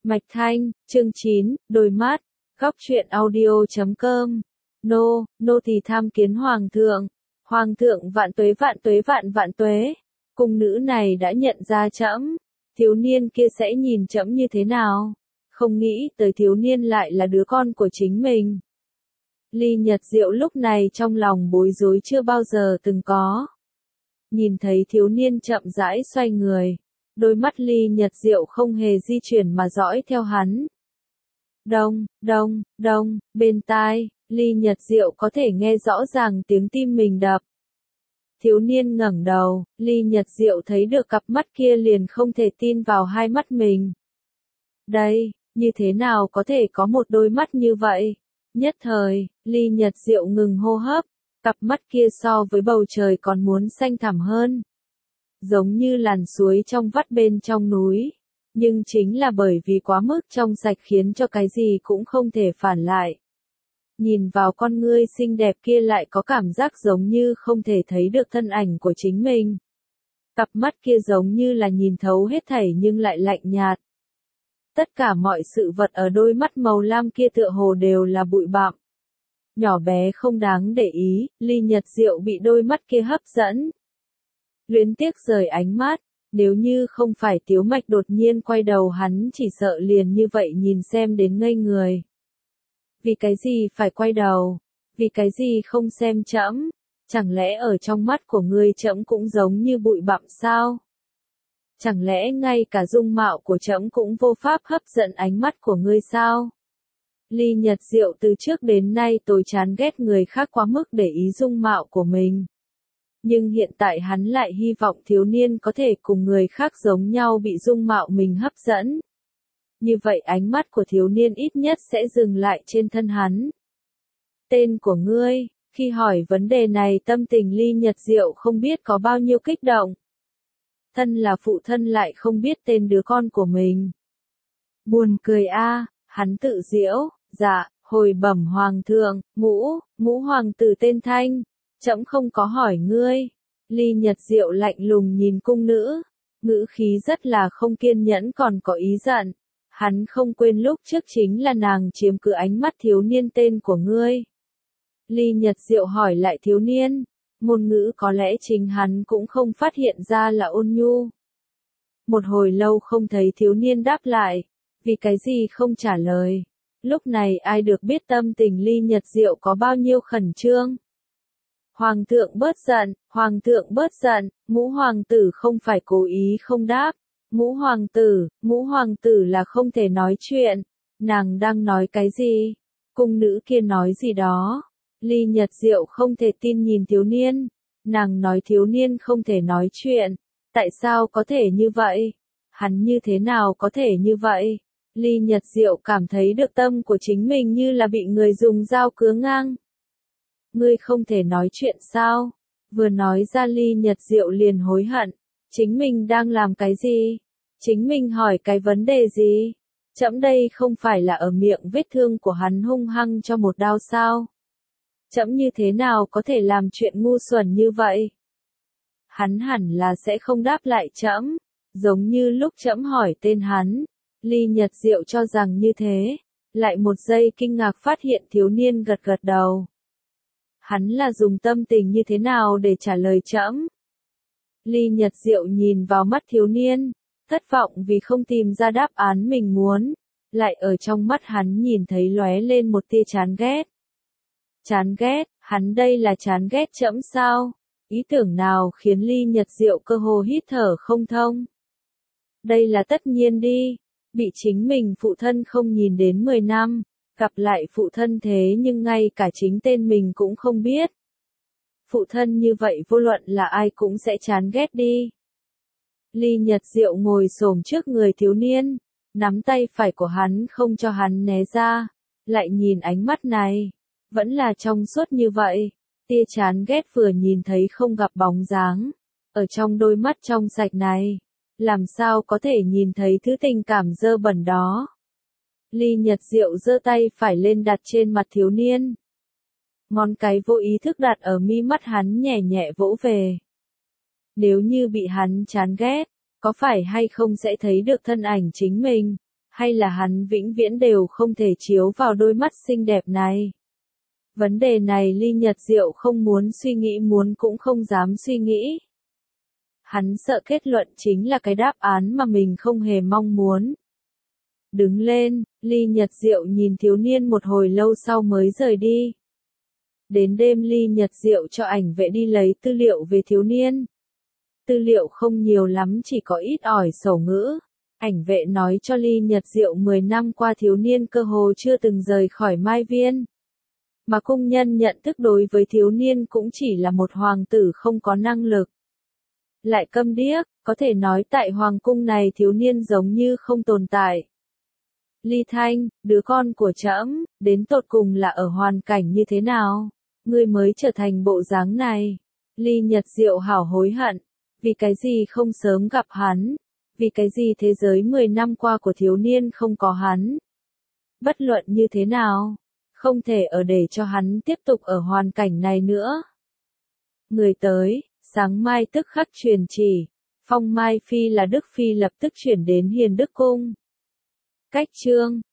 Mạch Thanh, chương 9, đôi mắt, góc truyện audio.com. Nô tỳ tham kiến Hoàng thượng. Hoàng thượng vạn tuế vạn tuế vạn vạn tuế. Cung nữ này đã nhận ra trẫm. Thiếu niên kia sẽ nhìn trẫm như thế nào? Không nghĩ tới thiếu niên lại là đứa con của chính mình. Ly Nhật Diệu lúc này trong lòng bối rối chưa bao giờ từng có. Nhìn thấy thiếu niên chậm rãi xoay người. Đôi mắt Ly Nhật Diệu không hề di chuyển mà dõi theo hắn. Đông, bên tai, Ly Nhật Diệu có thể nghe rõ ràng tiếng tim mình đập. Thiếu niên ngẩng đầu, Ly Nhật Diệu thấy được cặp mắt kia liền không thể tin vào hai mắt mình. Đây, như thế nào có thể có một đôi mắt như vậy? Nhất thời, Ly Nhật Diệu ngừng hô hấp, cặp mắt kia so với bầu trời còn muốn xanh thẳm hơn. Giống như làn suối trong vắt bên trong núi. Nhưng chính là bởi vì quá mức trong sạch khiến cho cái gì cũng không thể phản lại. Nhìn vào con ngươi xinh đẹp kia lại có cảm giác giống như không thể thấy được thân ảnh của chính mình. Cặp mắt kia giống như là nhìn thấu hết thảy nhưng lại lạnh nhạt. Tất cả mọi sự vật ở đôi mắt màu lam kia tựa hồ đều là bụi bặm. Nhỏ bé không đáng để ý, Ly Nhật Diệu bị đôi mắt kia hấp dẫn. Luyến tiếc rời ánh mắt, nếu như không phải Tiếu Mạch đột nhiên quay đầu hắn chỉ sợ liền như vậy nhìn xem đến ngây người. Vì cái gì phải quay đầu? Vì cái gì không xem trẫm? Chẳng lẽ ở trong mắt của ngươi trẫm cũng giống như bụi bặm sao? Chẳng lẽ ngay cả dung mạo của trẫm cũng vô pháp hấp dẫn ánh mắt của ngươi sao? Ly Nhật Diệu từ trước đến nay tối chán ghét người khác quá mức để ý dung mạo của mình. Nhưng hiện tại hắn lại hy vọng thiếu niên có thể cùng người khác giống nhau bị dung mạo mình hấp dẫn. Như vậy ánh mắt của thiếu niên ít nhất sẽ dừng lại trên thân hắn. Tên của ngươi, khi hỏi vấn đề này tâm tình Ly Nhật Diệu không biết có bao nhiêu kích động. Thân là phụ thân lại không biết tên đứa con của mình. Buồn cười a, hắn tự giễu, dạ, hồi bẩm hoàng thượng, ngũ hoàng tử tên Thanh. Trẫm không có hỏi ngươi. Ly Nhật Diệu lạnh lùng nhìn cung nữ, ngữ khí rất là không kiên nhẫn còn có ý giận. Hắn không quên lúc trước chính là nàng chiếm cứ ánh mắt thiếu niên tên của ngươi. Ly Nhật Diệu hỏi lại thiếu niên, ngôn ngữ có lẽ chính hắn cũng không phát hiện ra là ôn nhu. Một hồi lâu không thấy thiếu niên đáp lại, vì cái gì không trả lời. Lúc này ai được biết tâm tình Ly Nhật Diệu có bao nhiêu khẩn trương. Hoàng thượng bớt giận, ngũ hoàng tử không phải cố ý không đáp. Ngũ hoàng tử là không thể nói chuyện. Nàng đang nói cái gì? Cung nữ kia nói gì đó? Ly Nhật Diệu không thể tin nhìn thiếu niên. Nàng nói thiếu niên không thể nói chuyện. Tại sao có thể như vậy? Hắn như thế nào có thể như vậy? Ly Nhật Diệu cảm thấy được tâm của chính mình như là bị người dùng dao cứa ngang. Ngươi không thể nói chuyện sao? Vừa nói ra Ly Nhật Diệu liền hối hận. Chính mình đang làm cái gì? Chính mình hỏi cái vấn đề gì? Trẫm đây không phải là ở miệng vết thương của hắn hung hăng cho một đao sao? Trẫm như thế nào có thể làm chuyện ngu xuẩn như vậy? Hắn hẳn là sẽ không đáp lại trẫm, giống như lúc trẫm hỏi tên hắn. Ly Nhật Diệu cho rằng như thế, lại một giây kinh ngạc phát hiện thiếu niên gật gật đầu. Hắn là dùng tâm tình như thế nào để trả lời trẫm? Ly Nhật Diệu nhìn vào mắt thiếu niên, thất vọng vì không tìm ra đáp án mình muốn, lại ở trong mắt hắn nhìn thấy lóe lên một tia chán ghét. Chán ghét, hắn đây là chán ghét trẫm sao? Ý tưởng nào khiến Ly Nhật Diệu cơ hồ hít thở không thông? Đây là tất nhiên đi, bị chính mình phụ thân không nhìn đến 10 năm. Gặp lại phụ thân thế nhưng ngay cả chính tên mình cũng không biết. Phụ thân như vậy vô luận là ai cũng sẽ chán ghét đi. Ly Nhật Diệu ngồi xổm trước người thiếu niên, nắm tay phải của hắn không cho hắn né ra, lại nhìn ánh mắt này, vẫn là trong suốt như vậy, tia chán ghét vừa nhìn thấy không gặp bóng dáng, ở trong đôi mắt trong sạch này, làm sao có thể nhìn thấy thứ tình cảm dơ bẩn đó. Ly Nhật Diệu giơ tay phải lên đặt trên mặt thiếu niên. Ngón cái vô ý thức đặt ở mi mắt hắn nhẹ nhẹ vỗ về. Nếu như bị hắn chán ghét, có phải hay không sẽ thấy được thân ảnh chính mình, Hay là hắn vĩnh viễn đều không thể chiếu vào đôi mắt xinh đẹp này? Vấn đề này Ly Nhật Diệu không muốn suy nghĩ, muốn cũng không dám suy nghĩ. Hắn sợ kết luận chính là cái đáp án mà mình không hề mong muốn. Đứng lên, Ly Nhật Diệu nhìn thiếu niên một hồi lâu sau mới rời đi. Đến đêm Ly Nhật Diệu cho ảnh vệ đi lấy tư liệu về thiếu niên. Tư liệu không nhiều lắm, chỉ có ít ỏi sổ ngữ. Ảnh vệ nói cho Ly Nhật Diệu 10 năm qua thiếu niên cơ hồ chưa từng rời khỏi Mai Viên. Mà cung nhân nhận thức đối với thiếu niên cũng chỉ là một hoàng tử không có năng lực. Lại câm điếc, có thể nói tại hoàng cung này thiếu niên giống như không tồn tại. Ly Thanh, đứa con của trẫm, đến tột cùng là ở hoàn cảnh như thế nào? Ngươi mới trở thành bộ dáng này. Ly Nhật Diệu hảo hối hận. Vì cái gì không sớm gặp hắn? Vì cái gì thế giới 10 năm qua của thiếu niên không có hắn? Bất luận như thế nào, không thể ở để cho hắn tiếp tục ở hoàn cảnh này nữa. Người tới, sáng mai tức khắc truyền chỉ. Phong Mai Phi là Đức Phi lập tức chuyển đến Hiền Đức Cung. Cách chương